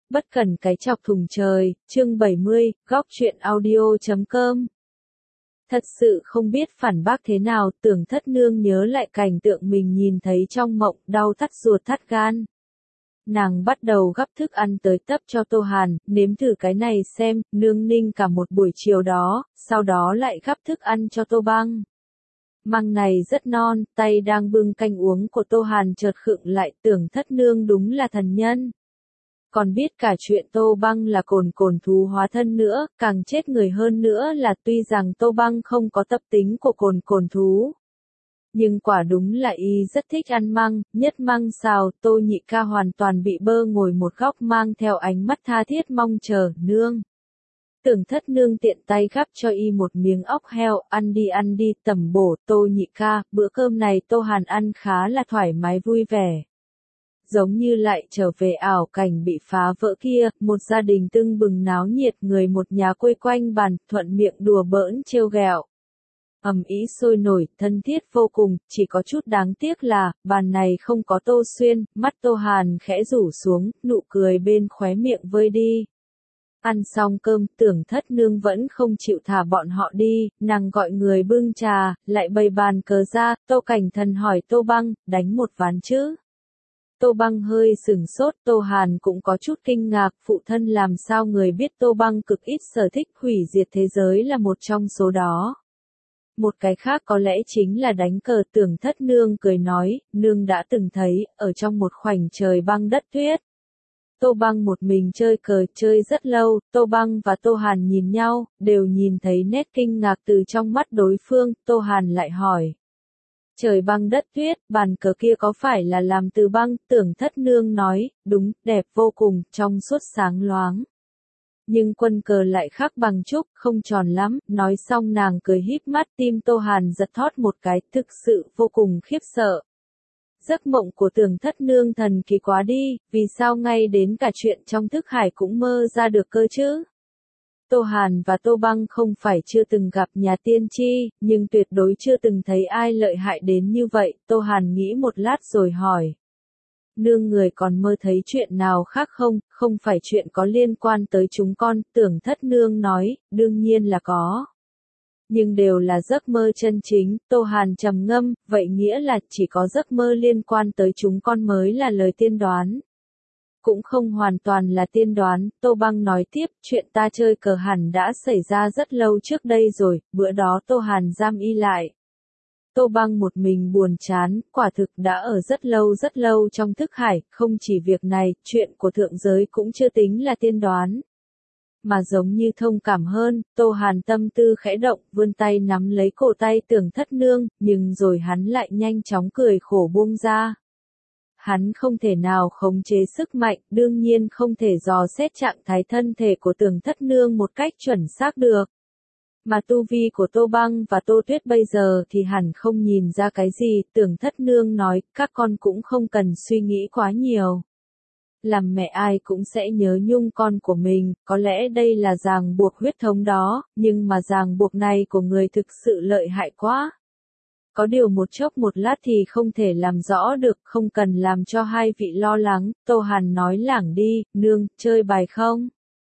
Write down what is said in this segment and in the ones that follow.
Bất cần cái chọc thùng trời, chương 70, góc truyện audio.com. Thật sự không biết phản bác thế nào, Tưởng Thất Nương nhớ lại cảnh tượng mình nhìn thấy trong mộng, đau thắt ruột thắt gan. Nàng bắt đầu gắp thức ăn tới tấp cho Tô Hàn, nếm thử cái này xem, nương ninh cả một buổi chiều đó, sau đó lại gắp thức ăn cho Tô Băng. Măng này rất non, tay đang bưng canh uống của Tô Hàn chợt khựng lại, Tưởng Thất Nương đúng là thần nhân. Còn biết cả chuyện Tô Băng là cồn thú hóa thân nữa, càng chết người hơn nữa là tuy rằng Tô Băng không có tập tính của cồn thú. Nhưng quả đúng là y rất thích ăn măng, nhất măng xào, Tô Nhị Ca hoàn toàn bị bơ ngồi một góc mang theo ánh mắt tha thiết mong chờ, nương. Tưởng Thất Nương tiện tay gắp cho y một miếng óc heo, ăn đi, tẩm bổ, Tô Nhị Ca, bữa cơm này Tô Hàn ăn khá là thoải mái vui vẻ. Giống như lại trở về ảo cảnh bị phá vỡ kia, một gia đình tưng bừng náo nhiệt, người một nhà quây quanh bàn, thuận miệng đùa bỡn trêu ghẹo. Ầm ĩ sôi nổi, thân thiết vô cùng, chỉ có chút đáng tiếc là, bàn này không có Tô Xuyên, mắt Tô Hàn khẽ rủ xuống, nụ cười bên khóe miệng vơi đi. Ăn xong cơm, Tưởng Thất Nương vẫn không chịu thả bọn họ đi, nàng gọi người bưng trà, lại bày bàn cờ ra, Tô Cảnh Thần hỏi Tô Băng, đánh một ván chứ? Tô Băng hơi sửng sốt, Tô Hàn cũng có chút kinh ngạc, phụ thân làm sao người biết Tô Băng cực ít sở thích hủy diệt thế giới là một trong số đó. Một cái khác có lẽ chính là đánh cờ. Tưởng Thất Nương cười nói, nương đã từng thấy, ở trong một khoảnh trời băng đất tuyết. Tô Băng một mình chơi cờ chơi rất lâu, Tô Băng và Tô Hàn nhìn nhau, đều nhìn thấy nét kinh ngạc từ trong mắt đối phương, Tô Hàn lại hỏi. Trời băng đất tuyết, bàn cờ kia có phải là làm từ băng? Tưởng Thất Nương nói, đúng, đẹp vô cùng, trong suốt sáng loáng. Nhưng quân cờ lại khác bằng trúc, không tròn lắm, nói xong nàng cười híp mắt, tim Tô Hàn giật thót một cái, thực sự vô cùng khiếp sợ. Giấc mộng của Tưởng Thất Nương thần kỳ quá đi, vì sao ngay đến cả chuyện trong thức hải cũng mơ ra được cơ chứ? Tô Hàn và Tô Băng không phải chưa từng gặp nhà tiên tri, nhưng tuyệt đối chưa từng thấy ai lợi hại đến như vậy, Tô Hàn nghĩ một lát rồi hỏi. Nương người còn mơ thấy chuyện nào khác không, không phải chuyện có liên quan tới chúng con, Tưởng Thất Nương nói, đương nhiên là có. Nhưng đều là giấc mơ chân chính, Tô Hàn trầm ngâm, vậy nghĩa là chỉ có giấc mơ liên quan tới chúng con mới là lời tiên đoán. Cũng không hoàn toàn là tiên đoán, Tô Băng nói tiếp, chuyện ta chơi cờ hẳn đã xảy ra rất lâu trước đây rồi, bữa đó Tô Hàn giam y lại. Tô Băng một mình buồn chán, quả thực đã ở rất lâu trong thức hải, không chỉ việc này, chuyện của thượng giới cũng chưa tính là tiên đoán. Mà giống như thông cảm hơn, Tô Hàn tâm tư khẽ động, vươn tay nắm lấy cổ tay Tưởng Thất Nương, nhưng rồi hắn lại nhanh chóng cười khổ buông ra. Hắn không thể nào khống chế sức mạnh, đương nhiên không thể dò xét trạng thái thân thể của Tưởng Thất Nương một cách chuẩn xác được. Mà tu vi của Tô Băng và Tô Tuyết bây giờ thì hẳn không nhìn ra cái gì, Tưởng Thất Nương nói, các con cũng không cần suy nghĩ quá nhiều. Làm mẹ ai cũng sẽ nhớ nhung con của mình, có lẽ đây là ràng buộc huyết thống đó, nhưng mà ràng buộc này của người thực sự lợi hại quá. Có điều một chốc một lát thì không thể làm rõ được, không cần làm cho hai vị lo lắng, Tô Hàn nói lảng đi, nương, chơi bài không?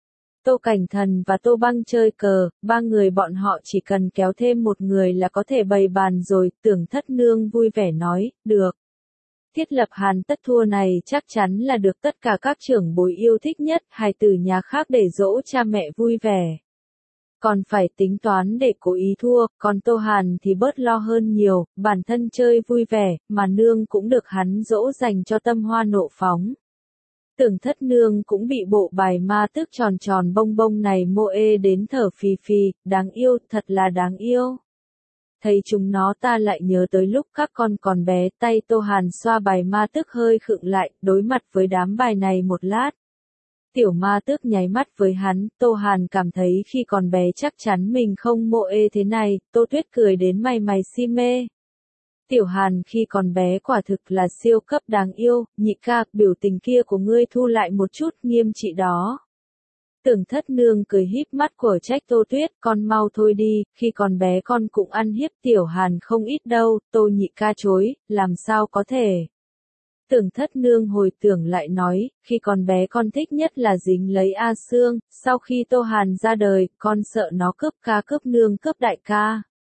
Tô Cảnh Thần và Tô Băng chơi cờ, ba người bọn họ chỉ cần kéo thêm một người là có thể bày bàn rồi, Tưởng Thất Nương vui vẻ nói, được. Thiết lập hàn tất thua này chắc chắn là được tất cả các trưởng bối yêu thích nhất, hài tử nhà khác để dỗ cha mẹ vui vẻ. Còn phải tính toán để cố ý thua, còn Tô Hàn thì bớt lo hơn nhiều, bản thân chơi vui vẻ, mà nương cũng được hắn dỗ dành cho tâm hoa nộ phóng. Tưởng Thất Nương cũng bị bộ bài ma tức tròn tròn bông bông này mô ê đến thở phì phì, đáng yêu, thật là đáng yêu. Thấy chúng nó ta lại nhớ tới lúc các con còn bé, tay Tô Hàn xoa bài ma tức hơi khựng lại, đối mặt với đám bài này một lát. Tiểu ma tước nháy mắt với hắn, Tô Hàn cảm thấy khi còn bé chắc chắn mình không mộ ê thế này, Tô Tuyết cười đến mày mày si mê. Tiểu Hàn khi còn bé quả thực là siêu cấp đáng yêu, Nhị Ca, biểu tình kia của ngươi thu lại một chút nghiêm trị đó. Tưởng Thất Nương cười híp mắt của trách Tô Tuyết, con mau thôi đi, khi còn bé con cũng ăn hiếp Tiểu Hàn không ít đâu, Tô Nhị Ca chối, làm sao có thể. Tưởng Thất Nương hồi tưởng lại nói, khi còn bé con thích nhất là dính lấy A Sương, sau khi Tô Hàn ra đời, con sợ nó cướp ca cướp nương cướp đại ca.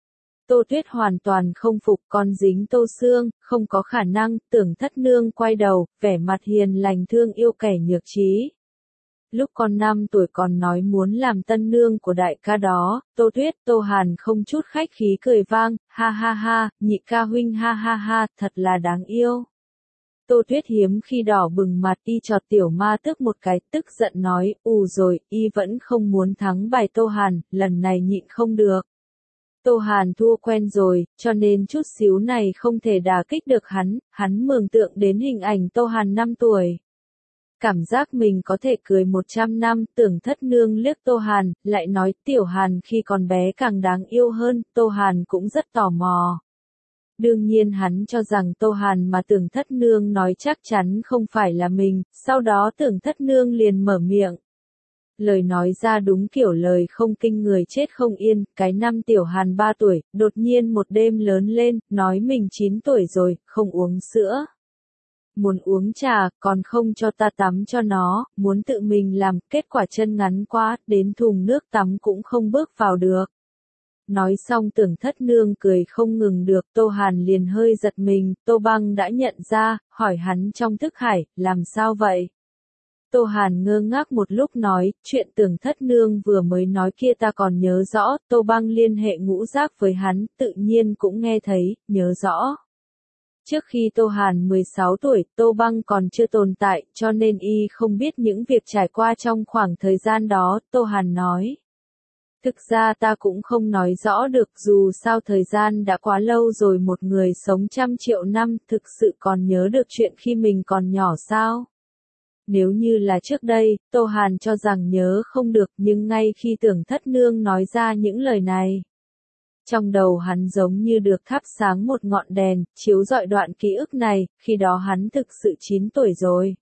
Tô Tuyết hoàn toàn không phục con dính Tô Sương, không có khả năng. Tưởng Thất Nương quay đầu, vẻ mặt hiền lành thương yêu kẻ nhược trí. Lúc con 5 tuổi còn nói muốn làm tân nương của đại ca đó, Tô Tuyết, Tô Hàn không chút khách khí cười vang, ha ha ha, nhị ca huynh ha ha ha, thật là đáng yêu. Tô Tuyết hiếm khi đỏ bừng mặt, y chọt tiểu ma tức một cái, tức giận nói, rồi, y vẫn không muốn thắng bài Tô Hàn, lần này nhịn không được. Tô Hàn thua quen rồi, cho nên chút xíu này không thể đả kích được hắn mường tượng đến hình ảnh Tô Hàn 5 tuổi. Cảm giác mình có thể cười 100 năm, Tưởng Thất Nương liếc Tô Hàn, lại nói tiểu Hàn khi còn bé càng đáng yêu hơn, Tô Hàn cũng rất tò mò. Đương nhiên hắn cho rằng Tô Hàn mà Tưởng Thất Nương nói chắc chắn không phải là mình, sau đó Tưởng Thất Nương liền mở miệng. Lời nói ra đúng kiểu lời không kinh người chết không yên, cái năm tiểu Hàn 3 tuổi, đột nhiên một đêm lớn lên, nói mình 9 tuổi rồi, không uống sữa. Muốn uống trà, còn không cho ta tắm cho nó, muốn tự mình làm, kết quả chân ngắn quá, đến thùng nước tắm cũng không bước vào được. Nói xong Tưởng Thất Nương cười không ngừng được, Tô Hàn liền hơi giật mình, Tô Băng đã nhận ra, hỏi hắn trong thức hải, làm sao vậy? Tô Hàn ngơ ngác một lúc nói, chuyện Tưởng Thất Nương vừa mới nói kia ta còn nhớ rõ, Tô Băng liên hệ ngũ giác với hắn, tự nhiên cũng nghe thấy, nhớ rõ. Trước khi Tô Hàn 16 tuổi, Tô Băng còn chưa tồn tại, cho nên y không biết những việc trải qua trong khoảng thời gian đó, Tô Hàn nói. Thực ra ta cũng không nói rõ được, dù sao thời gian đã quá lâu rồi, một người sống trăm triệu năm, thực sự còn nhớ được chuyện khi mình còn nhỏ sao? Nếu như là trước đây, Tô Hàn cho rằng nhớ không được, nhưng ngay khi Tưởng Thất Nương nói ra những lời này, trong đầu hắn giống như được thắp sáng một ngọn đèn, chiếu rọi đoạn ký ức này, khi đó hắn thực sự 9 tuổi rồi.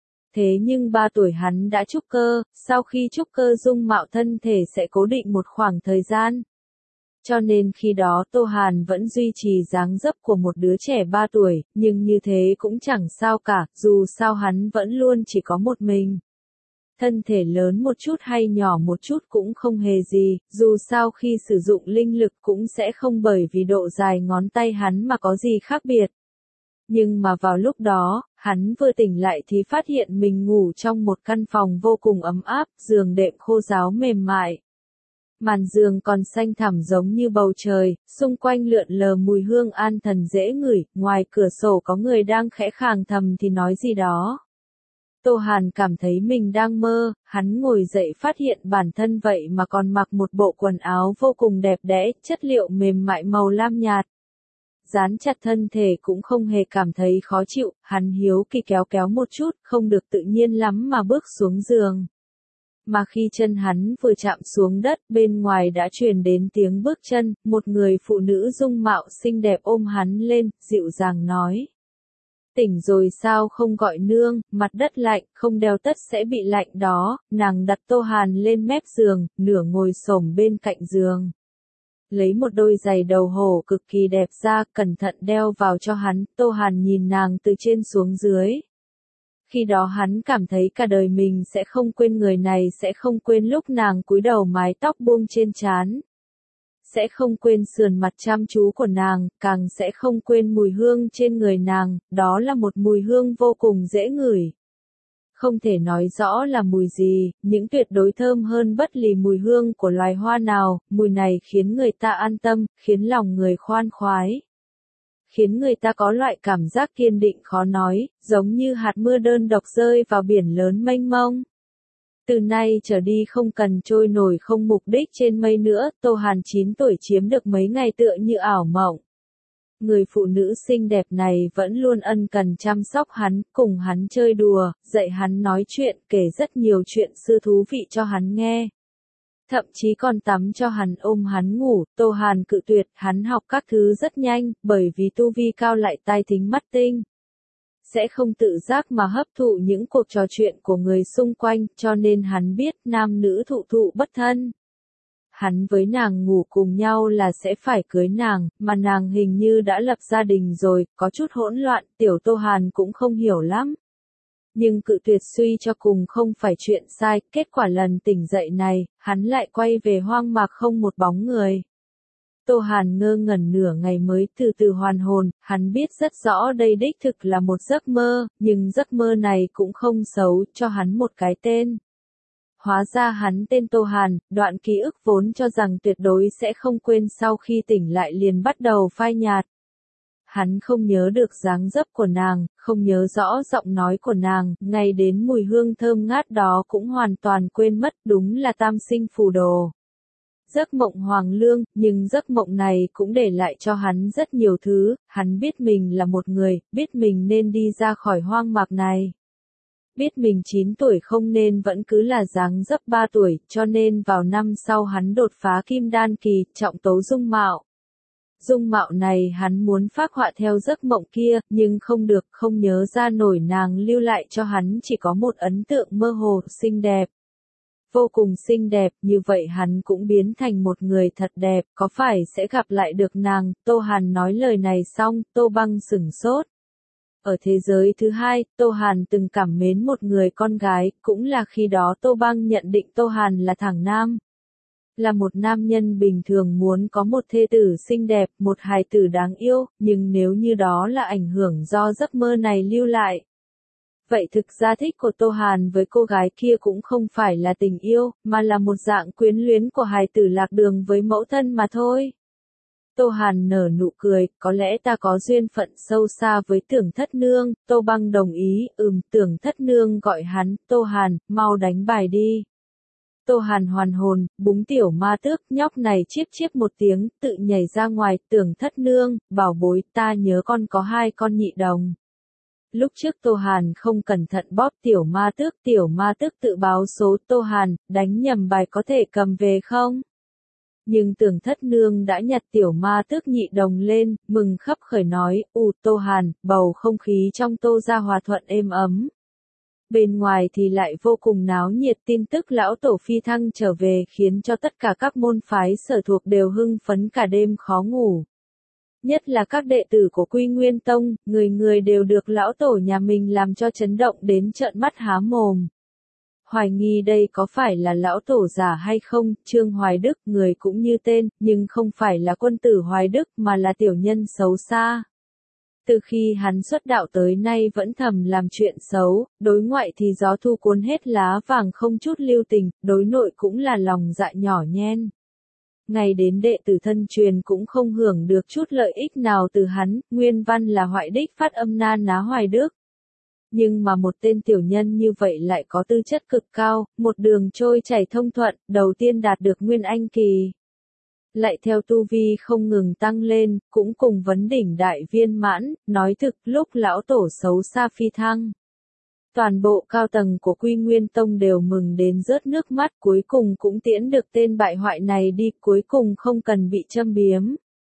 Thế nhưng 3 tuổi hắn đã trúc cơ, sau khi trúc cơ dung mạo thân thể sẽ cố định một khoảng thời gian. Cho nên khi đó Tô Hàn vẫn duy trì dáng dấp của một đứa trẻ 3 tuổi, nhưng như thế cũng chẳng sao cả, dù sao hắn vẫn luôn chỉ có một mình. Thân thể lớn một chút hay nhỏ một chút cũng không hề gì, dù sao khi sử dụng linh lực cũng sẽ không bởi vì độ dài ngón tay hắn mà có gì khác biệt. Nhưng mà vào lúc đó, hắn vừa tỉnh lại thì phát hiện mình ngủ trong một căn phòng vô cùng ấm áp, giường đệm khô ráo mềm mại. Màn giường còn xanh thẳm giống như bầu trời, xung quanh lượn lờ mùi hương an thần dễ ngửi, ngoài cửa sổ có người đang khẽ khàng thầm thì nói gì đó. Tô Hàn cảm thấy mình đang mơ, hắn ngồi dậy phát hiện bản thân vậy mà còn mặc một bộ quần áo vô cùng đẹp đẽ, chất liệu mềm mại màu lam nhạt. Dán chặt thân thể cũng không hề cảm thấy khó chịu, hắn hiếu kỳ kéo kéo một chút, không được tự nhiên lắm mà bước xuống giường. Mà khi chân hắn vừa chạm xuống đất, bên ngoài đã truyền đến tiếng bước chân, một người phụ nữ dung mạo xinh đẹp ôm hắn lên, dịu dàng nói. Tỉnh rồi sao không gọi nương, mặt đất lạnh, không đeo tất sẽ bị lạnh đó, nàng đặt Tô Hàn lên mép giường, nửa ngồi xổm bên cạnh giường. Lấy một đôi giày đầu hổ cực kỳ đẹp ra, cẩn thận đeo vào cho hắn, Tô Hàn nhìn nàng từ trên xuống dưới. Khi đó hắn cảm thấy cả đời mình sẽ không quên người này, sẽ không quên lúc nàng cúi đầu mái tóc buông trên trán. Sẽ không quên sườn mặt chăm chú của nàng, càng sẽ không quên mùi hương trên người nàng, đó là một mùi hương vô cùng dễ ngửi. Không thể nói rõ là mùi gì, những tuyệt đối thơm hơn bất lì mùi hương của loài hoa nào, mùi này khiến người ta an tâm, khiến lòng người khoan khoái. Khiến người ta có loại cảm giác kiên định khó nói, giống như hạt mưa đơn độc rơi vào biển lớn mênh mông. Từ nay trở đi không cần trôi nổi không mục đích trên mây nữa, Tô Hàn 9 tuổi chiếm được mấy ngày tựa như ảo mộng. Người phụ nữ xinh đẹp này vẫn luôn ân cần chăm sóc hắn, cùng hắn chơi đùa, dạy hắn nói chuyện, kể rất nhiều chuyện xưa thú vị cho hắn nghe. Thậm chí còn tắm cho hắn, ôm hắn ngủ. Tô Hàn cự tuyệt, hắn học các thứ rất nhanh, bởi vì tu vi cao lại tai thính mắt tinh. Sẽ không tự giác mà hấp thụ những cuộc trò chuyện của người xung quanh, cho nên hắn biết nam nữ thụ thụ bất thân. hắn với nàng ngủ cùng nhau là sẽ phải cưới nàng, mà nàng hình như đã lập gia đình rồi, có chút hỗn loạn, tiểu Tô Hàn cũng không hiểu lắm. Nhưng cự tuyệt suy cho cùng không phải chuyện sai, kết quả lần tỉnh dậy này, hắn lại quay về hoang mạc không một bóng người. Tô Hàn ngơ ngẩn nửa ngày mới từ từ hoàn hồn, hắn biết rất rõ đây đích thực là một giấc mơ, nhưng giấc mơ này cũng không xấu, cho hắn một cái tên. Hóa ra hắn tên Tô Hàn, đoạn ký ức vốn cho rằng tuyệt đối sẽ không quên sau khi tỉnh lại liền bắt đầu phai nhạt. Hắn không nhớ được dáng dấp của nàng, không nhớ rõ giọng nói của nàng, ngay đến mùi hương thơm ngát đó cũng hoàn toàn quên mất, đúng là tam sinh phù đồ. Giấc mộng hoàng lương, nhưng giấc mộng này cũng để lại cho hắn rất nhiều thứ, hắn biết mình là một người, biết mình nên đi ra khỏi hoang mạc này. Biết mình 9 tuổi không nên vẫn cứ là dáng dấp 3 tuổi, cho nên vào năm sau hắn đột phá kim đan kỳ, trọng tố dung mạo. Dung mạo này hắn muốn phác họa theo giấc mộng kia, nhưng không được, không nhớ ra nổi nàng lưu lại cho hắn chỉ có một ấn tượng mơ hồ, xinh đẹp. Vô cùng xinh đẹp, như vậy hắn cũng biến thành một người thật đẹp, có phải sẽ gặp lại được nàng, Tô Hàn nói lời này xong, Tô Băng sửng sốt. Ở thế giới thứ hai, Tô Hàn từng cảm mến một người con gái, cũng là khi đó Tô Băng nhận định Tô Hàn là thằng nam. Là một nam nhân bình thường muốn có một thê tử xinh đẹp, một hài tử đáng yêu, nhưng nếu như đó là ảnh hưởng do giấc mơ này lưu lại. Vậy thực ra thích của Tô Hàn với cô gái kia cũng không phải là tình yêu, mà là một dạng quyến luyến của hài tử lạc đường với mẫu thân mà thôi. Tô Hàn nở nụ cười, có lẽ ta có duyên phận sâu xa với Tưởng Thất Nương, Tô Băng đồng ý, Tưởng Thất Nương gọi hắn, Tô Hàn, mau đánh bài đi. Tô Hàn hoàn hồn, búng tiểu ma tước, nhóc này chiếp chiếp một tiếng, tự nhảy ra ngoài, Tưởng Thất Nương, bảo bối, ta nhớ con có 2 con nhị đồng. Lúc trước Tô Hàn không cẩn thận bóp tiểu ma tước tự báo số, Tô Hàn, đánh nhầm bài có thể cầm về không? Nhưng Tưởng Thất Nương đã nhặt tiểu ma tước nhị đồng lên, mừng khấp khởi nói, Tô Hàn, bầu không khí trong Tô gia hòa thuận êm ấm. Bên ngoài thì lại vô cùng náo nhiệt, tin tức lão tổ phi thăng trở về khiến cho tất cả các môn phái sở thuộc đều hưng phấn cả đêm khó ngủ. Nhất là các đệ tử của Quy Nguyên Tông, người người đều được lão tổ nhà mình làm cho chấn động đến trợn mắt há mồm. Hoài nghi đây có phải là lão tổ giả hay không, Trương Hoài Đức, người cũng như tên, nhưng không phải là quân tử Hoài Đức mà là tiểu nhân xấu xa. Từ khi hắn xuất đạo tới nay vẫn thầm làm chuyện xấu, đối ngoại thì gió thu cuốn hết lá vàng không chút lưu tình, đối nội cũng là lòng dạ nhỏ nhen. Ngày đến đệ tử thân truyền cũng không hưởng được chút lợi ích nào từ hắn, nguyên văn là Hoại Đích phát âm na ná Hoài Đức. Nhưng mà một tên tiểu nhân như vậy lại có tư chất cực cao, một đường trôi chảy thông thuận, đầu tiên đạt được Nguyên Anh kỳ. Lại theo tu vi không ngừng tăng lên, cũng cùng vấn đỉnh đại viên mãn, nói thực lúc lão tổ xấu xa phi thăng. Toàn bộ cao tầng của Quy Nguyên Tông đều mừng đến rớt nước mắt, cuối cùng cũng tiễn được tên bại hoại này đi, cuối cùng không cần bị châm biếm.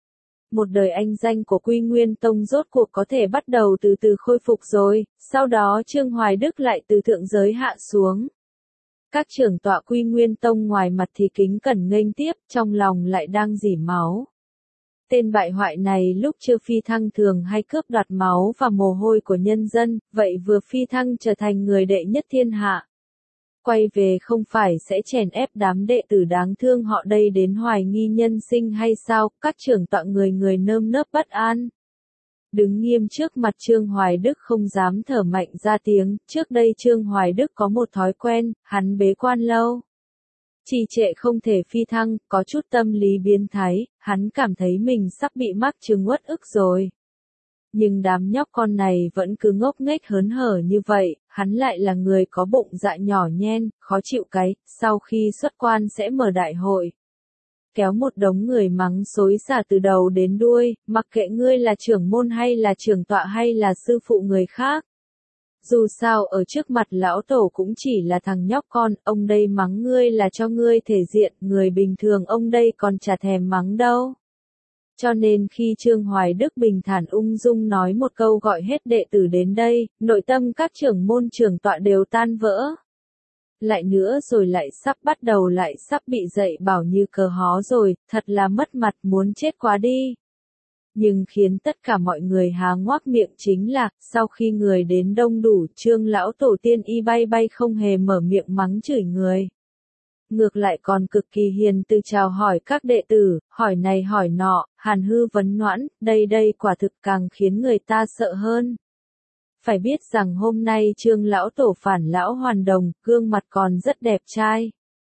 Một đời anh danh của Quy Nguyên Tông rốt cuộc có thể bắt đầu từ từ khôi phục rồi, sau đó Trương Hoài Đức lại từ thượng giới hạ xuống. Các trưởng tọa Quy Nguyên Tông ngoài mặt thì kính cẩn nghênh tiếp, trong lòng lại đang rỉ máu. Tên bại hoại này lúc chưa phi thăng thường hay cướp đoạt máu và mồ hôi của nhân dân, vậy vừa phi thăng trở thành người đệ nhất thiên hạ. Quay về không phải sẽ chèn ép đám đệ tử đáng thương họ đây đến hoài nghi nhân sinh hay sao, các trưởng tọa người người nơm nớp bất an. Đứng nghiêm trước mặt Trương Hoài Đức không dám thở mạnh ra tiếng, trước đây Trương Hoài Đức có một thói quen, hắn bế quan lâu. Trì trệ không thể phi thăng, có chút tâm lý biến thái, hắn cảm thấy mình sắp bị mắc chứng uất ức rồi. Nhưng đám nhóc con này vẫn cứ ngốc nghếch hớn hở như vậy, hắn lại là người có bụng dạ nhỏ nhen, khó chịu cái, sau khi xuất quan sẽ mở đại hội. Kéo một đống người mắng xối xả từ đầu đến đuôi, mặc kệ ngươi là trưởng môn hay là trưởng tọa hay là sư phụ người khác. Dù sao ở trước mặt lão tổ cũng chỉ là thằng nhóc con, ông đây mắng ngươi là cho ngươi thể diện, người bình thường ông đây còn chả thèm mắng đâu. Cho nên khi Trương Hoài Đức bình thản ung dung nói một câu gọi hết đệ tử đến đây, nội tâm các trưởng môn trưởng tọa đều tan vỡ. Lại nữa rồi lại sắp bắt đầu lại sắp bị dạy bảo như cờ hó rồi, thật là mất mặt muốn chết quá đi. Nhưng khiến tất cả mọi người há ngoác miệng chính là, sau khi người đến đông đủ, Trương lão tổ tiên y bay bay không hề mở miệng mắng chửi người. Ngược lại còn cực kỳ hiền từ chào hỏi các đệ tử, hỏi này hỏi nọ, hàn hư vấn noãn, đây quả thực càng khiến người ta sợ hơn. Phải biết rằng hôm nay Trương lão tổ phản lão hoàn đồng, gương mặt còn rất đẹp trai.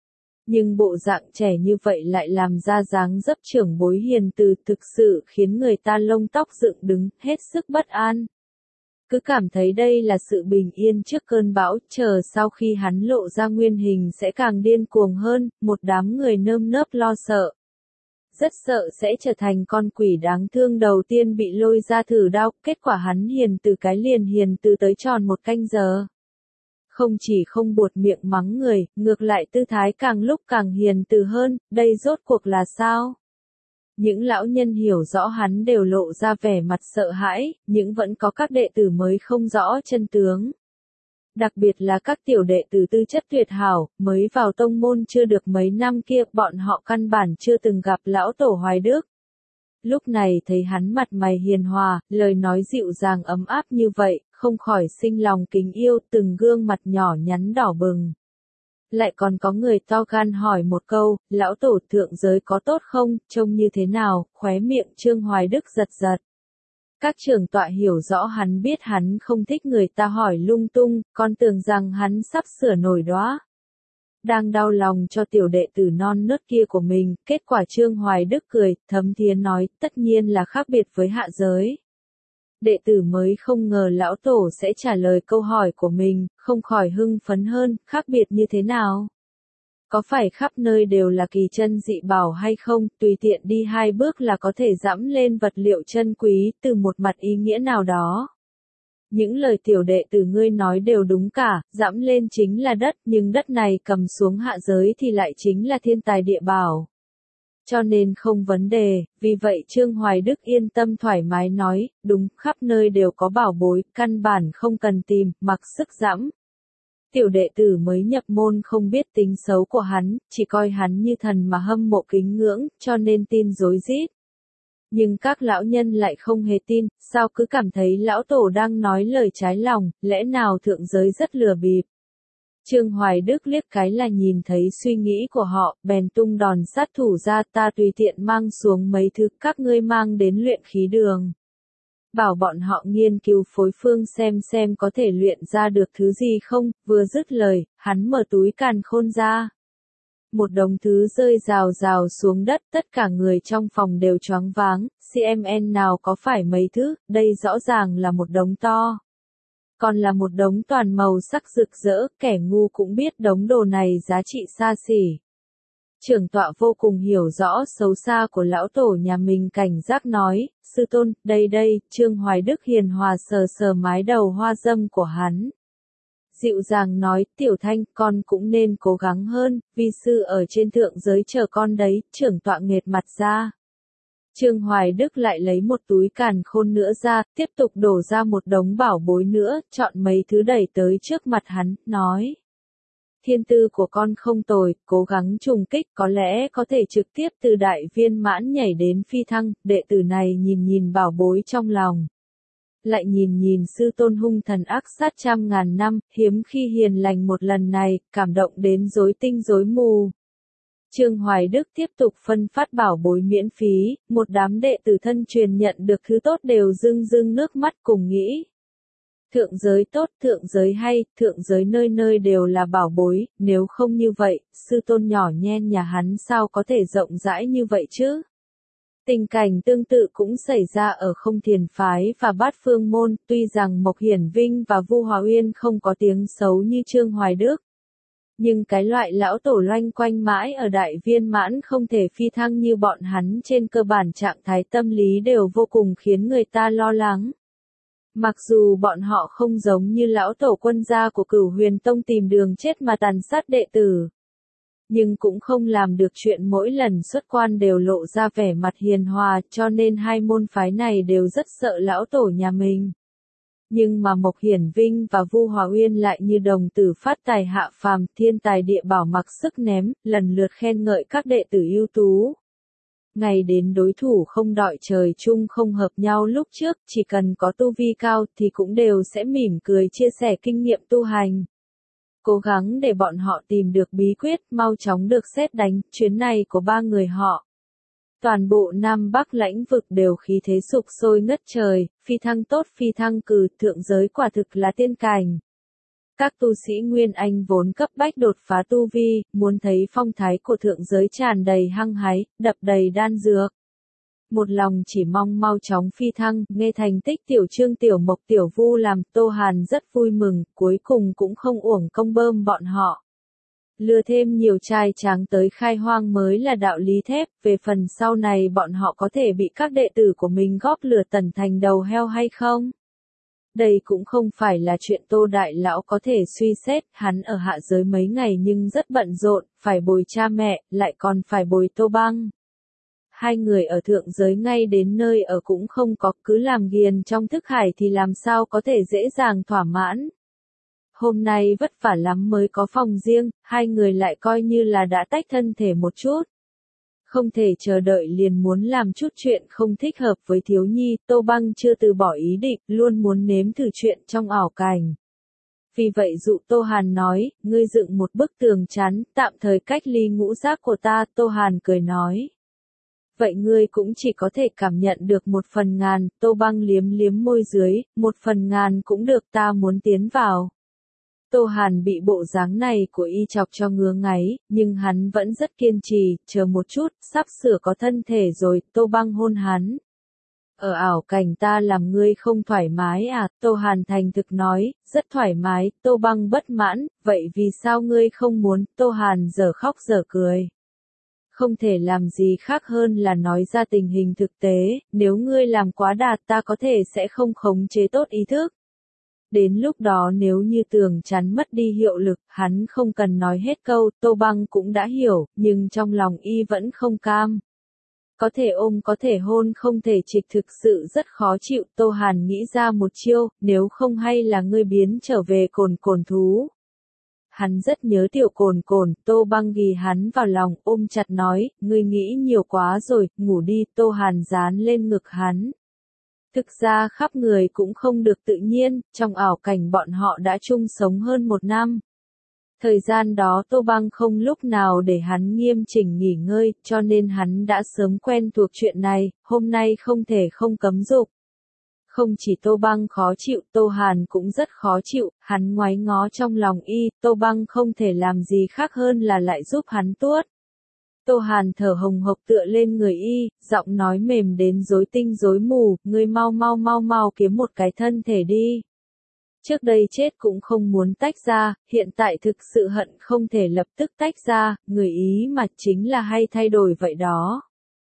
Nhưng bộ dạng trẻ như vậy lại làm ra dáng dấp trưởng bối hiền từ, thực sự khiến người ta lông tóc dựng đứng, hết sức bất an. Cứ cảm thấy đây là sự bình yên trước cơn bão, chờ sau khi hắn lộ ra nguyên hình sẽ càng điên cuồng hơn, một đám người nơm nớp lo sợ. Rất sợ sẽ trở thành con quỷ đáng thương đầu tiên bị lôi ra thử đao, kết quả hắn hiền từ cái liền hiền từ tới tròn một canh giờ. Không chỉ không buột miệng mắng người, ngược lại tư thái càng lúc càng hiền từ hơn, đây rốt cuộc là sao? Những lão nhân hiểu rõ hắn đều lộ ra vẻ mặt sợ hãi, nhưng vẫn có các đệ tử mới không rõ chân tướng. Đặc biệt là các tiểu đệ tử tư chất tuyệt hảo, mới vào tông môn chưa được mấy năm kia, bọn họ căn bản chưa từng gặp lão tổ Hoài Đức. Lúc này thấy hắn mặt mày hiền hòa, lời nói dịu dàng ấm áp như vậy, không khỏi sinh lòng kính yêu, từng gương mặt nhỏ nhắn đỏ bừng. Lại còn có người to gan hỏi một câu, lão tổ thượng giới có tốt không, trông như thế nào, khóe miệng Trương Hoài Đức giật giật. Các trưởng tọa hiểu rõ hắn biết hắn không thích người ta hỏi lung tung, còn tưởng rằng hắn sắp sửa nổi đóa. Đang đau lòng cho tiểu đệ tử non nớt kia của mình, kết quả Trương Hoài Đức cười, thấm thía nói, tất nhiên là khác biệt với hạ giới. Đệ tử mới không ngờ lão tổ sẽ trả lời câu hỏi của mình, không khỏi hưng phấn hơn, khác biệt như thế nào? Có phải khắp nơi đều là kỳ chân dị bảo hay không, tùy tiện đi 2 bước là có thể dẫm lên vật liệu chân quý, từ một mặt ý nghĩa nào đó. Những lời tiểu đệ tử ngươi nói đều đúng cả, dẫm lên chính là đất, nhưng đất này cầm xuống hạ giới thì lại chính là thiên tài địa bảo. Cho nên không vấn đề, vì vậy Trương Hoài Đức yên tâm thoải mái nói, đúng, khắp nơi đều có bảo bối, căn bản không cần tìm, mặc sức dẫm. Tiểu đệ tử mới nhập môn không biết tính xấu của hắn, chỉ coi hắn như thần mà hâm mộ kính ngưỡng, cho nên tin rối rít. Nhưng các lão nhân lại không hề tin, sao cứ cảm thấy lão tổ đang nói lời trái lòng, lẽ nào thượng giới rất lừa bịp. Trương Hoài Đức liếc cái là nhìn thấy suy nghĩ của họ, bèn tung đòn sát thủ ra, ta tùy tiện mang xuống mấy thứ các ngươi mang đến luyện khí đường. Bảo bọn họ nghiên cứu phối phương xem có thể luyện ra được thứ gì không, vừa dứt lời, hắn mở túi càn khôn ra. Một đống thứ rơi rào rào xuống đất, tất cả người trong phòng đều choáng váng, CMN nào có phải mấy thứ, đây rõ ràng là một đống to. Còn là một đống toàn màu sắc rực rỡ, kẻ ngu cũng biết đống đồ này giá trị xa xỉ. Trưởng tọa vô cùng hiểu rõ xấu xa của lão tổ nhà mình, cảnh giác nói, sư tôn, đây, Trương Hoài Đức hiền hòa sờ sờ mái đầu hoa dâm của hắn. Dịu dàng nói, tiểu thanh, con cũng nên cố gắng hơn, vi sư ở trên thượng giới chờ con đấy, trưởng tọa nghệt mặt ra. Trương Hoài Đức lại lấy một túi càn khôn nữa ra, tiếp tục đổ ra một đống bảo bối nữa, chọn mấy thứ đẩy tới trước mặt hắn, nói. Thiên tư của con không tồi, cố gắng trùng kích, có lẽ có thể trực tiếp từ đại viên mãn nhảy đến phi thăng, đệ tử này nhìn bảo bối trong lòng. Lại nhìn sư tôn hung thần ác sát trăm ngàn năm, hiếm khi hiền lành một lần này, cảm động đến rối tinh rối mù. Trương Hoài Đức tiếp tục phân phát bảo bối miễn phí, một đám đệ tử thân truyền nhận được thứ tốt đều rưng nước mắt cùng nghĩ. Thượng giới tốt, thượng giới hay, thượng giới nơi nơi đều là bảo bối, nếu không như vậy, sư tôn nhỏ nhen nhà hắn sao có thể rộng rãi như vậy chứ? Tình cảnh tương tự cũng xảy ra ở Không Thiền Phái và Bát Phương Môn, tuy rằng Mộc Hiển Vinh và Vu Hòa Uyên không có tiếng xấu như Trương Hoài Đức. Nhưng cái loại lão tổ loanh quanh mãi ở đại viên mãn không thể phi thăng như bọn hắn trên cơ bản trạng thái tâm lý đều vô cùng khiến người ta lo lắng. Mặc dù bọn họ không giống như lão tổ quân gia của Cửu Huyền Tông tìm đường chết mà tàn sát đệ tử. Nhưng cũng không làm được chuyện mỗi lần xuất quan đều lộ ra vẻ mặt hiền hòa, cho nên hai môn phái này đều rất sợ lão tổ nhà mình. Nhưng mà Mộc Hiển Vinh và Vu Hòa Uyên lại như đồng tử phát tài hạ phàm, thiên tài địa bảo mặc sức ném, lần lượt khen ngợi các đệ tử ưu tú. Ngày đến đối thủ không đọi trời chung không hợp nhau lúc trước, chỉ cần có tu vi cao thì cũng đều sẽ mỉm cười chia sẻ kinh nghiệm tu hành. Cố gắng để bọn họ tìm được bí quyết, mau chóng được sét đánh, chuyến này của ba người họ. Toàn bộ Nam Bắc lãnh vực đều khí thế sục sôi ngất trời, phi thăng tốt phi thăng cừ, thượng giới quả thực là tiên cảnh. Các tu sĩ Nguyên Anh vốn cấp bách đột phá tu vi, muốn thấy phong thái của thượng giới tràn đầy hăng hái, đập đầy đan dược. Một lòng chỉ mong mau chóng phi thăng, nghe thành tích Tiểu Trương Tiểu Mộc Tiểu Vu làm, Tô Hàn rất vui mừng, cuối cùng cũng không uổng công bơm bọn họ. Lừa thêm nhiều trai tráng tới khai hoang mới là đạo lý thép, về phần sau này bọn họ có thể bị các đệ tử của mình góp lửa tẩn thành đầu heo hay không? Đây cũng không phải là chuyện Tô Đại Lão có thể suy xét, hắn ở hạ giới mấy ngày nhưng rất bận rộn, phải bồi cha mẹ, lại còn phải bồi Tô Băng. Hai người ở thượng giới ngay đến nơi ở cũng không có, cứ làm ghiền trong thức hải thì làm sao có thể dễ dàng thỏa mãn. Hôm nay vất vả lắm mới có phòng riêng, hai người lại coi như là đã tách thân thể một chút. Không thể chờ đợi liền muốn làm chút chuyện không thích hợp với Thiếu Nhi, Tô Băng chưa từ bỏ ý định, luôn muốn nếm thử chuyện trong ảo cảnh. Vì vậy dụ Tô Hàn nói, ngươi dựng một bức tường chắn, tạm thời cách ly ngũ giác của ta, Tô Hàn cười nói. Vậy ngươi cũng chỉ có thể cảm nhận được 1/1000, Tô Băng liếm liếm môi dưới, 1/1000 cũng được, ta muốn tiến vào. Tô Hàn bị bộ dáng này của y chọc cho ngứa ngáy, nhưng hắn vẫn rất kiên trì, chờ một chút, sắp sửa có thân thể rồi, Tô Băng hôn hắn. Ở ảo cảnh ta làm ngươi không thoải mái à, Tô Hàn thành thực nói, rất thoải mái, Tô Băng bất mãn, vậy vì sao ngươi không muốn, Tô Hàn giờ khóc giờ cười. Không thể làm gì khác hơn là nói ra tình hình thực tế, nếu ngươi làm quá đạt ta có thể sẽ không khống chế tốt ý thức. Đến lúc đó nếu như tường chắn mất đi hiệu lực, hắn không cần nói hết câu, Tô Băng cũng đã hiểu, nhưng trong lòng y vẫn không cam. Có thể ôm có thể hôn không thể trịch thực sự rất khó chịu, Tô Hàn nghĩ ra một chiêu, nếu không hay là ngươi biến trở về cồn cồn thú. Hắn rất nhớ Tiểu Cồn Cồn, Tô Băng ghì hắn vào lòng, ôm chặt nói, ngươi nghĩ nhiều quá rồi, ngủ đi, Tô Hàn dán lên ngực hắn. Thực ra khắp người cũng không được tự nhiên, trong ảo cảnh bọn họ đã chung sống hơn 1 năm. Thời gian đó Tô Băng không lúc nào để hắn nghiêm chỉnh nghỉ ngơi, cho nên hắn đã sớm quen thuộc chuyện này, hôm nay không thể không cấm dục. Không chỉ Tô Băng khó chịu, Tô Hàn cũng rất khó chịu, hắn ngoáy ngó trong lòng y, Tô Băng không thể làm gì khác hơn là lại giúp hắn tuốt. Tô Hàn thở hồng hộc tựa lên người y, giọng nói mềm đến rối tinh rối mù, ngươi mau kiếm một cái thân thể đi. Trước đây chết cũng không muốn tách ra, hiện tại thực sự hận không thể lập tức tách ra, người ý mà chính là hay thay đổi vậy đó.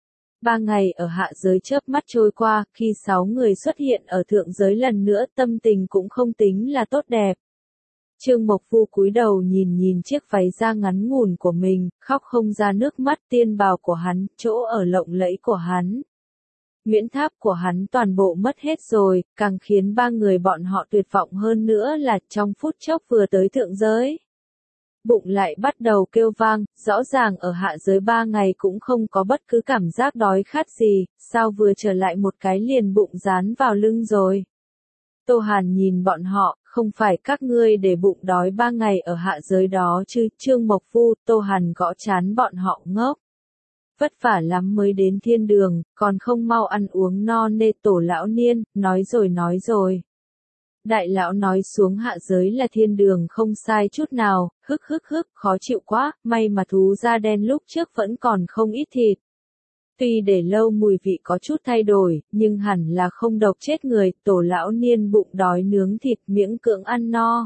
3 ngày ở hạ giới chớp mắt trôi qua, khi 6 người xuất hiện ở thượng giới lần nữa tâm tình cũng không tính là tốt đẹp. Trương Mộc Vu cúi đầu nhìn chiếc váy da ngắn ngủn của mình, khóc không ra nước mắt, tiên bào của hắn, chỗ ở lộng lẫy của hắn. Nguyễn tháp của hắn toàn bộ mất hết rồi, càng khiến 3 người bọn họ tuyệt vọng hơn nữa là trong phút chốc vừa tới thượng giới. Bụng lại bắt đầu kêu vang, rõ ràng ở hạ giới 3 ngày cũng không có bất cứ cảm giác đói khát gì, sao vừa trở lại một cái liền bụng dán vào lưng rồi. Tô Hàn nhìn bọn họ, không phải các ngươi để bụng đói 3 ngày ở hạ giới đó chứ, Trương Mộc Vu, Tô Hàn gõ chán bọn họ ngốc. Vất vả lắm mới đến thiên đường, còn không mau ăn uống no nê, Tổ lão niên, nói rồi. Đại lão nói xuống hạ giới là thiên đường không sai chút nào, hức, khó chịu quá, may mà thú da đen lúc trước vẫn còn không ít thịt. Tuy để lâu mùi vị có chút thay đổi, nhưng hẳn là không độc chết người, Tổ lão niên bụng đói nướng thịt miễn cưỡng ăn no.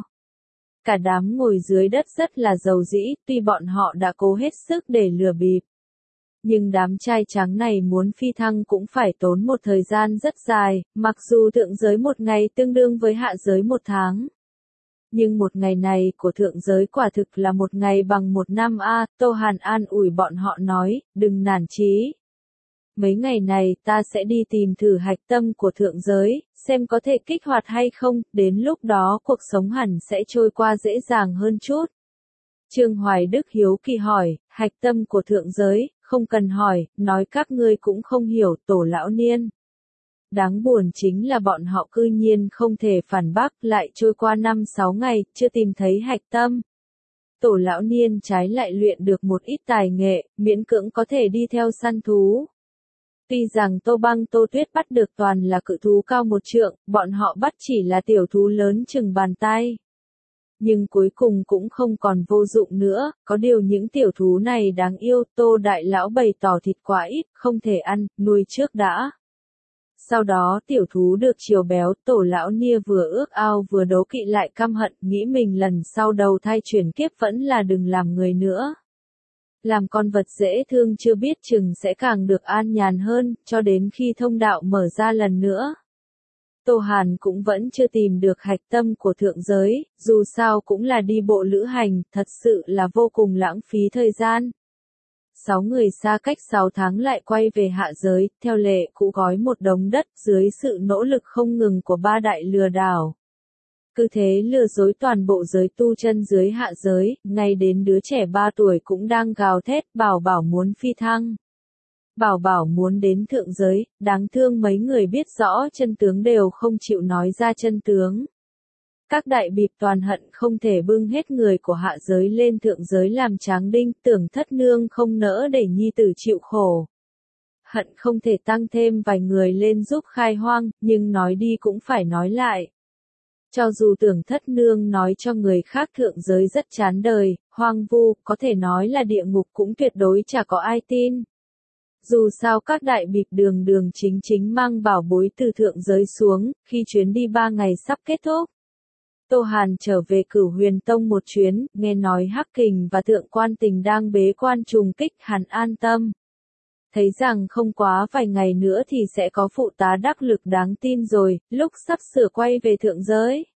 Cả đám ngồi dưới đất rất là giàu dĩ, tuy bọn họ đã cố hết sức để lừa bịp. Nhưng đám trai trắng này muốn phi thăng cũng phải tốn một thời gian rất dài, mặc dù thượng giới 1 ngày tương đương với hạ giới 1 tháng. Nhưng 1 ngày này của thượng giới quả thực là 1 ngày bằng 1 năm a. Tô Hàn an ủi bọn họ nói, đừng nản chí. Mấy ngày này ta sẽ đi tìm thử hạch tâm của thượng giới, xem có thể kích hoạt hay không, đến lúc đó cuộc sống hẳn sẽ trôi qua dễ dàng hơn chút. Trương Hoài Đức hiếu kỳ hỏi, hạch tâm của thượng giới, không cần hỏi, nói các ngươi cũng không hiểu, Tổ lão niên. Đáng buồn chính là bọn họ cư nhiên không thể phản bác, lại trôi qua 5-6 ngày, chưa tìm thấy hạch tâm. Tổ lão niên trái lại luyện được một ít tài nghệ, miễn cưỡng có thể đi theo săn thú. Tuy rằng Tô Băng Tô Tuyết bắt được toàn là cự thú cao 1 trượng, bọn họ bắt chỉ là tiểu thú lớn chừng bàn tay. Nhưng cuối cùng cũng không còn vô dụng nữa, có điều những tiểu thú này đáng yêu, Tô Đại Lão bày tỏ thịt quá ít, không thể ăn, nuôi trước đã. Sau đó tiểu thú được chiều béo, Tổ lão nia vừa ước ao vừa đố kỵ lại căm hận, nghĩ mình lần sau đầu thai chuyển kiếp vẫn là đừng làm người nữa. Làm con vật dễ thương chưa biết chừng sẽ càng được an nhàn hơn, cho đến khi thông đạo mở ra lần nữa. Tô Hàn cũng vẫn chưa tìm được hạch tâm của thượng giới, dù sao cũng là đi bộ lữ hành, thật sự là vô cùng lãng phí thời gian. 6 người xa cách 6 tháng lại quay về hạ giới, theo lệ cũ gói một đống đất dưới sự nỗ lực không ngừng của 3 đại lừa đảo. Cứ thế lừa dối toàn bộ giới tu chân dưới hạ giới, ngay đến đứa trẻ 3 tuổi cũng đang gào thét, bảo bảo muốn phi thăng. Bảo bảo muốn đến thượng giới, đáng thương mấy người biết rõ chân tướng đều không chịu nói ra chân tướng. Các đại bịp toàn hận không thể bưng hết người của hạ giới lên thượng giới làm tráng đinh, tưởng thất nương không nỡ để nhi tử chịu khổ. Hận không thể tăng thêm vài người lên giúp khai hoang, nhưng nói đi cũng phải nói lại. Cho dù tưởng thất nương nói cho người khác thượng giới rất chán đời, hoang vu, có thể nói là địa ngục cũng tuyệt đối chả có ai tin. Dù sao các đại bịp đường đường chính chính mang bảo bối từ thượng giới xuống, khi chuyến đi 3 ngày sắp kết thúc. Tô Hàn trở về Cửu Huyền Tông một chuyến, nghe nói Hắc Kình và Thượng Quan Tình đang bế quan trùng kích, hắn an tâm. Thấy rằng không quá vài ngày nữa thì sẽ có phụ tá đắc lực đáng tin rồi, lúc sắp sửa quay về thượng giới.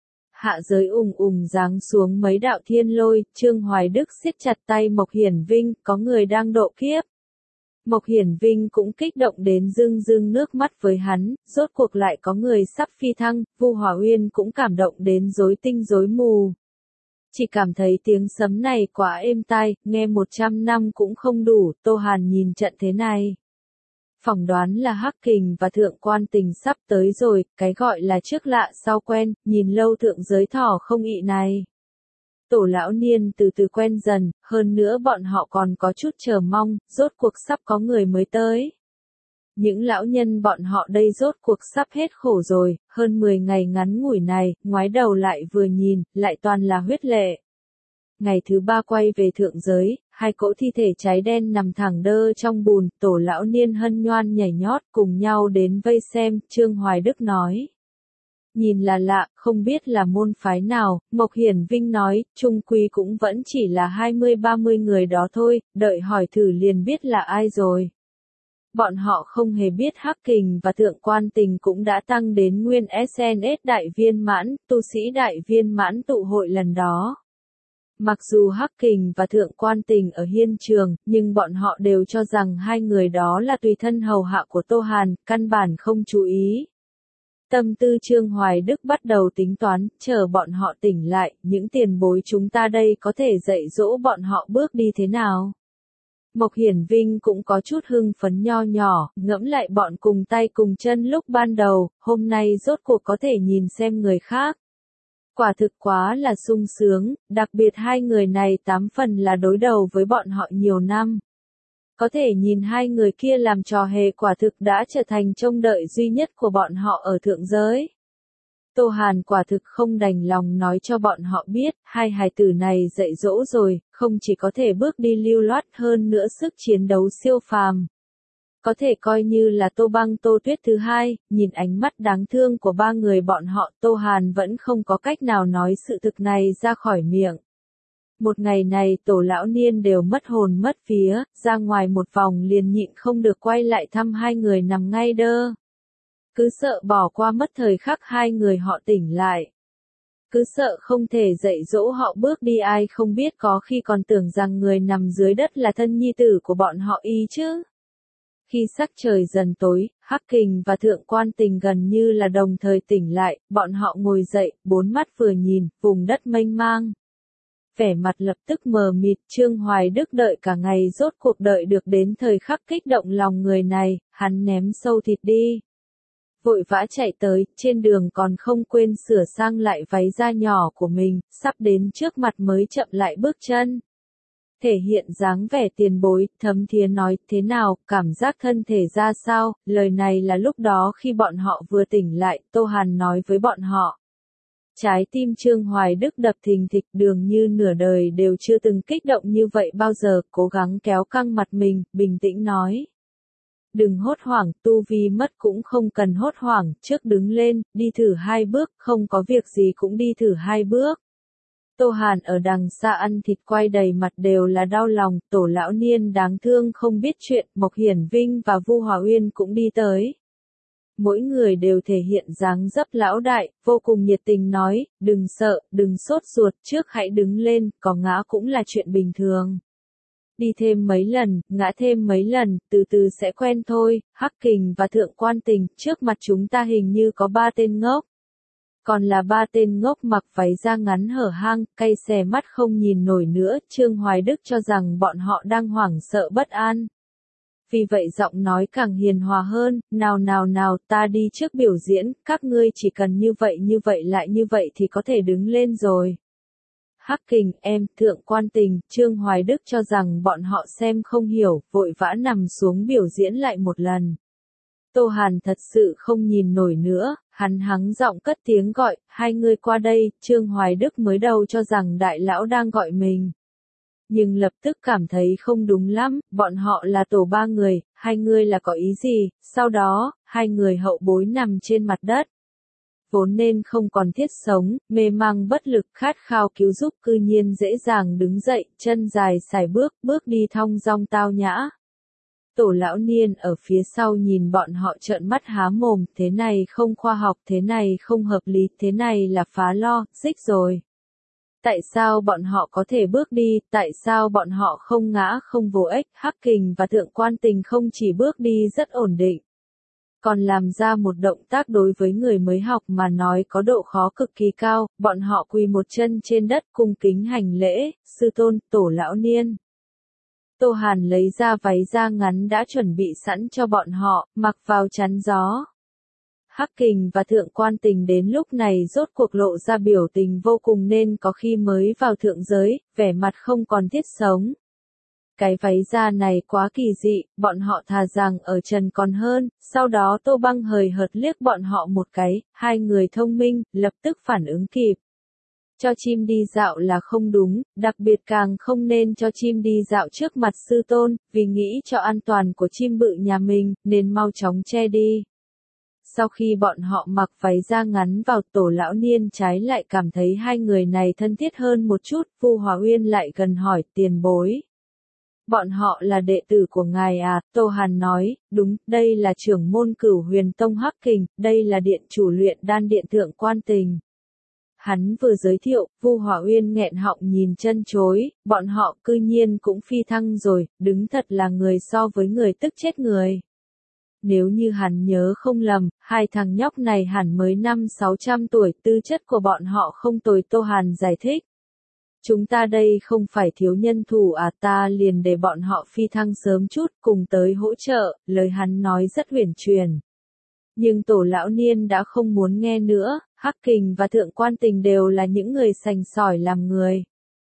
Hạ giới giáng xuống mấy đạo thiên lôi, Trương Hoài Đức siết chặt tay Mộc Hiển Vinh, có người đang độ kiếp. Mộc Hiển Vinh cũng kích động đến rưng rưng nước mắt với hắn, rốt cuộc lại có người sắp phi thăng, Vu Hỏa Uyên cũng cảm động đến rối tinh rối mù. Chỉ cảm thấy tiếng sấm này quá êm tai, nghe 100 năm cũng không đủ, Tô Hàn nhìn trận thế này. Phỏng đoán là Hắc Kình và Thượng Quan Tình sắp tới rồi, cái gọi là trước lạ sau quen, nhìn lâu thượng giới thỏ không ị này. Tổ lão niên từ từ quen dần, hơn nữa bọn họ còn có chút chờ mong, rốt cuộc sắp có người mới tới. Những lão nhân bọn họ đây rốt cuộc sắp hết khổ rồi, hơn 10 ngày ngắn ngủi này, ngoái đầu lại vừa nhìn, lại toàn là huyết lệ. Ngày thứ 3 quay về thượng giới, 2 cỗ thi thể cháy đen nằm thẳng đơ trong bùn, tổ lão niên hân nhoan nhảy nhót cùng nhau đến vây xem, Trương Hoài Đức nói. Nhìn là lạ, không biết là môn phái nào, Mộc Hiển Vinh nói, chung quy cũng vẫn chỉ là 20-30 người đó thôi, đợi hỏi thử liền biết là ai rồi. Bọn họ không hề biết Hắc Kình và Thượng Quan Tình cũng đã tăng đến nguyên SNS đại viên mãn, tu sĩ đại viên mãn tụ hội lần đó. Mặc dù Hắc Kình và Thượng Quan Tình ở hiên trường, nhưng bọn họ đều cho rằng 2 người đó là tùy thân hầu hạ của Tô Hàn, căn bản không chú ý. Tâm tư Trương Hoài Đức bắt đầu tính toán, chờ bọn họ tỉnh lại, những tiền bối chúng ta đây có thể dạy dỗ bọn họ bước đi thế nào. Mộc Hiển Vinh cũng có chút hưng phấn nho nhỏ, ngẫm lại bọn cùng tay cùng chân lúc ban đầu, hôm nay rốt cuộc có thể nhìn xem người khác. Quả thực quá là sung sướng, đặc biệt 2 người này 8 phần là đối đầu với bọn họ nhiều năm. Có thể nhìn 2 người kia làm trò hề quả thực đã trở thành trông đợi duy nhất của bọn họ ở thượng giới. Tô Hàn quả thực không đành lòng nói cho bọn họ biết, 2 hài tử này dạy dỗ rồi, không chỉ có thể bước đi lưu loát hơn nữa sức chiến đấu siêu phàm. Có thể coi như là Tô Băng Tô Tuyết thứ 2, nhìn ánh mắt đáng thương của 3 người bọn họ, Tô Hàn vẫn không có cách nào nói sự thực này ra khỏi miệng. Một ngày này tổ lão niên đều mất hồn mất vía, ra ngoài một vòng liền nhịn không được quay lại thăm 2 người nằm ngay đơ. Cứ sợ bỏ qua mất thời khắc 2 người họ tỉnh lại. Cứ sợ không thể dạy dỗ họ bước đi, ai không biết có khi còn tưởng rằng người nằm dưới đất là thân nhi tử của bọn họ y chứ. Khi sắc trời dần tối, Hắc Kình và Thượng Quan Tình gần như là đồng thời tỉnh lại, bọn họ ngồi dậy, bốn mắt vừa nhìn, vùng đất mênh mang. Vẻ mặt lập tức mờ mịt, Trương Hoài Đức đợi cả ngày rốt cuộc đợi được đến thời khắc kích động lòng người này, hắn ném sâu thịt đi. Vội vã chạy tới, trên đường còn không quên sửa sang lại váy da nhỏ của mình, sắp đến trước mặt mới chậm lại bước chân. Thể hiện dáng vẻ tiền bối, Thấm Thía nói, thế nào, cảm giác thân thể ra sao, lời này là lúc đó khi bọn họ vừa tỉnh lại, Tô Hàn nói với bọn họ. Trái tim Trương Hoài Đức đập thình thịch, dường như nửa đời đều chưa từng kích động như vậy bao giờ, cố gắng kéo căng mặt mình, bình tĩnh nói. Đừng hốt hoảng, tu vi mất cũng không cần hốt hoảng, trước đứng lên, đi thử 2 bước, không có việc gì cũng đi thử 2 bước. Tô Hàn ở đằng xa ăn thịt quay đầy mặt đều là đau lòng, Tổ lão niên đáng thương không biết chuyện, Mộc Hiển Vinh và Vu Hòa Uyên cũng đi tới. Mỗi người đều thể hiện dáng dấp lão đại, vô cùng nhiệt tình nói, đừng sợ, đừng sốt ruột, trước hãy đứng lên, có ngã cũng là chuyện bình thường. Đi thêm mấy lần, ngã thêm mấy lần, từ từ sẽ quen thôi. Hắc Kình và Thượng Quan Tình, trước mặt chúng ta hình như có 3 tên ngốc. Còn là 3 tên ngốc mặc váy da ngắn hở hang, cay xè mắt không nhìn nổi nữa, Trương Hoài Đức cho rằng bọn họ đang hoảng sợ bất an. Vì vậy giọng nói càng hiền hòa hơn, nào, ta đi trước biểu diễn, các ngươi chỉ cần như vậy lại như vậy thì có thể đứng lên rồi. Hắc Kình, em, Thượng Quan Tình, Trương Hoài Đức cho rằng bọn họ xem không hiểu, vội vã nằm xuống biểu diễn lại một lần. Tô Hàn thật sự không nhìn nổi nữa, hắn hắng giọng cất tiếng gọi, 2 người qua đây, Trương Hoài Đức mới đầu cho rằng đại lão đang gọi mình. Nhưng lập tức cảm thấy không đúng lắm, bọn họ là tổ 3 người, 2 người là có ý gì, sau đó, 2 người hậu bối nằm trên mặt đất. Vốn nên không còn thiết sống, mê mang bất lực khát khao cứu giúp cư nhiên dễ dàng đứng dậy, chân dài sải bước đi thong dong tao nhã. Tổ lão niên ở phía sau nhìn bọn họ trợn mắt há mồm, thế này không khoa học, thế này không hợp lý, thế này là phá lo, rích rồi. Tại sao bọn họ có thể bước đi, tại sao bọn họ không ngã không vồ ếch, Hắc Kình và Thượng Quan Tình không chỉ bước đi rất ổn định. Còn làm ra một động tác đối với người mới học mà nói có độ khó cực kỳ cao, bọn họ quỳ một chân trên đất cung kính hành lễ, sư tôn, tổ lão niên. Tô Hàn lấy ra váy da ngắn đã chuẩn bị sẵn cho bọn họ, mặc vào chắn gió. Hắc Kình và Thượng Quan Tình đến lúc này rốt cuộc lộ ra biểu tình vô cùng nên có khi mới vào thượng giới, vẻ mặt không còn thiết sống. Cái váy da này quá kỳ dị, bọn họ thà rằng ở trần còn hơn, sau đó Tô Băng hời hợt liếc bọn họ một cái, 2 người thông minh, lập tức phản ứng kịp. Cho chim đi dạo là không đúng, đặc biệt càng không nên cho chim đi dạo trước mặt sư tôn, vì nghĩ cho an toàn của chim bự nhà mình, nên mau chóng che đi. Sau khi bọn họ mặc váy da ngắn vào, tổ lão niên trái lại cảm thấy 2 người này thân thiết hơn một chút, Vu Hòa Uyên lại gần hỏi, tiền bối. Bọn họ là đệ tử của ngài à, Tô Hàn nói, đúng, đây là trưởng môn Cửu Huyền Tông Hắc Kình, đây là điện chủ luyện đan điện Thượng Quan Tình. Hắn vừa giới thiệu, Vu Hòa Uyên nghẹn họng nhìn chân chối, bọn họ cư nhiên cũng phi thăng rồi, đứng thật là người so với người tức chết người. Nếu như hắn nhớ không lầm, 2 thằng nhóc này hẳn mới 500-600 tuổi, tư chất của bọn họ không tồi, Tô Hàn giải thích. Chúng ta đây không phải thiếu nhân thủ à, ta liền để bọn họ phi thăng sớm chút, cùng tới hỗ trợ, lời hắn nói rất huyền truyền. Nhưng tổ lão niên đã không muốn nghe nữa, Hắc Kình và Thượng Quan Tình đều là những người sành sỏi làm người.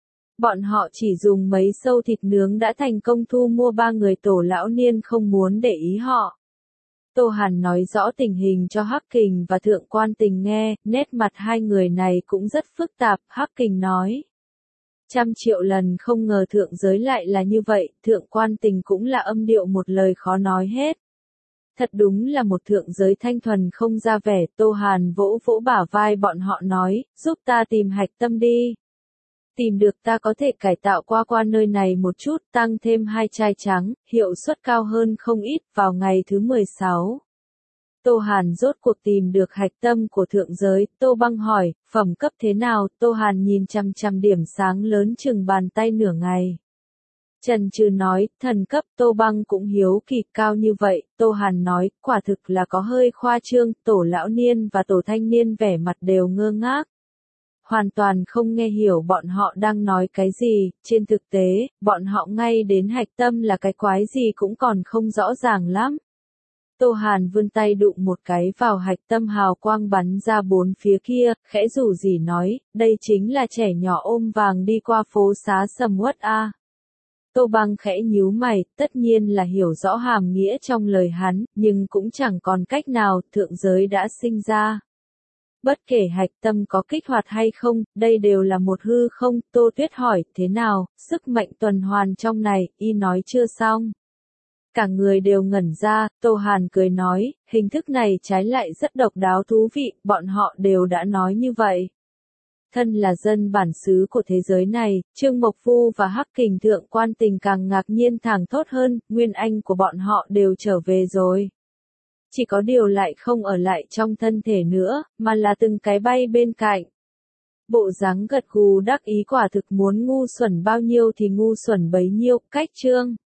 Bọn họ chỉ dùng mấy sâu thịt nướng đã thành công thu mua 3 người, tổ lão niên không muốn để ý họ. Tô Hàn nói rõ tình hình cho Hắc Kình và Thượng Quan Tình nghe, nét mặt 2 người này cũng rất phức tạp, Hắc Kình nói. 100 triệu lần không ngờ thượng giới lại là như vậy, Thượng Quan Tình cũng là âm điệu một lời khó nói hết. Thật đúng là một thượng giới thanh thuần không ra vẻ, Tô Hàn vỗ vỗ bả vai bọn họ nói, giúp ta tìm hạch tâm đi. Tìm được ta có thể cải tạo qua nơi này một chút, tăng thêm 2 chai trắng, hiệu suất cao hơn không ít, vào ngày thứ 16. Tô Hàn rốt cuộc tìm được hạch tâm của thượng giới, Tô Băng hỏi, phẩm cấp thế nào, Tô Hàn nhìn chằm chằm điểm sáng lớn chừng bàn tay nửa ngày. Trần Trừ nói, thần cấp. Tô Băng cũng hiếu kỳ, cao như vậy. Tô Hàn nói, quả thực là có hơi khoa trương. Tổ lão niên và tổ thanh niên vẻ mặt đều ngơ ngác, hoàn toàn không nghe hiểu bọn họ đang nói cái gì. Trên thực tế, bọn họ ngay đến hạch tâm là cái quái gì cũng còn không rõ ràng lắm. Tô Hàn vươn tay đụng một cái vào hạch tâm, hào quang bắn ra bốn phía kia, khẽ rủ rỉ nói, đây chính là trẻ nhỏ ôm vàng đi qua phố xá sầm uất a. Tô Băng khẽ nhíu mày, tất nhiên là hiểu rõ hàm nghĩa trong lời hắn, nhưng cũng chẳng còn cách nào, thượng giới đã sinh ra. Bất kể hạch tâm có kích hoạt hay không, đây đều là một hư không. Tô Tuyết hỏi, thế nào, sức mạnh tuần hoàn trong này, y nói chưa xong. Cả người đều ngẩn ra, Tô Hàn cười nói, hình thức này trái lại rất độc đáo thú vị, bọn họ đều đã nói như vậy. Thân là dân bản xứ của thế giới này, Trương Mộc Phu và Hắc Kình Thượng Quan Tình càng ngạc nhiên thảng thốt hơn, nguyên anh của bọn họ đều trở về rồi. Chỉ có điều lại không ở lại trong thân thể nữa, mà là từng cái bay bên cạnh. Bộ dáng gật gù đắc ý, quả thực muốn ngu xuẩn bao nhiêu thì ngu xuẩn bấy nhiêu. Cách chương